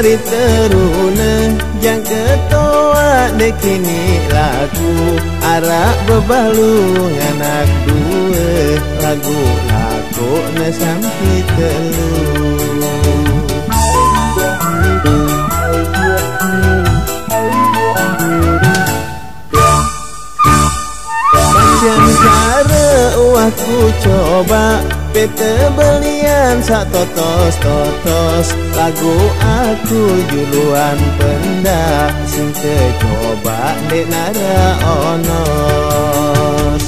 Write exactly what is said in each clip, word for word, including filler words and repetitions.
hari teruna yang ketua dek kini lagu arak bebalung anak dua lagu lagu na sampai telu. Macam cara aku coba pete belian sak totos-totos lagu aku juluan pendak sing coba dek nara onos.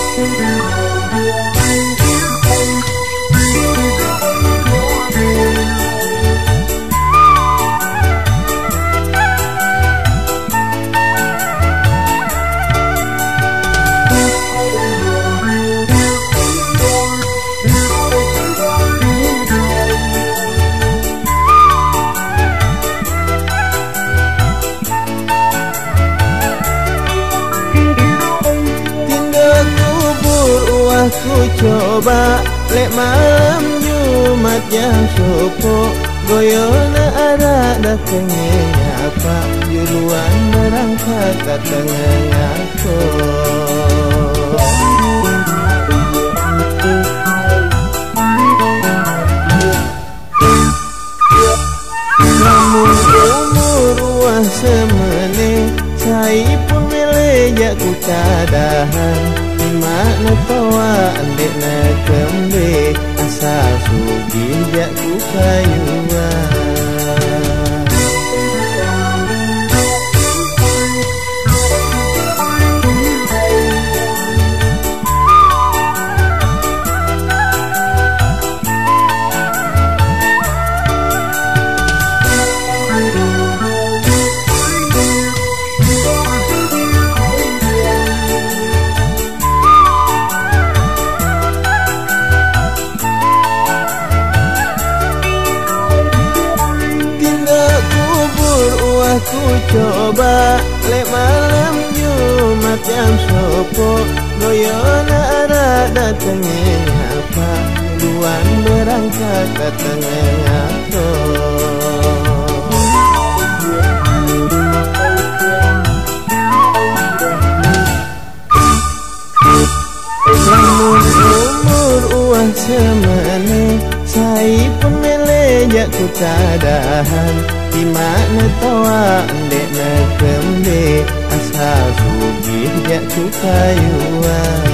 Aku coba lek malam Jumat yang sopo goyona ada datengnya apa juluan berangkat datengnya aku. Namun umur wah semene saya pun melejak ku tadahan makna tawa andek na kembe asal sugih jak ku kayuan. Aku coba lek malam Jumat yang sopo goyona ada datengnya apa duluan berangkat datengnya aku. Lamun umur uang semene saya pun melejak ku tadahan di mana tawa andek na kembe asal sugih jak ku kayuan.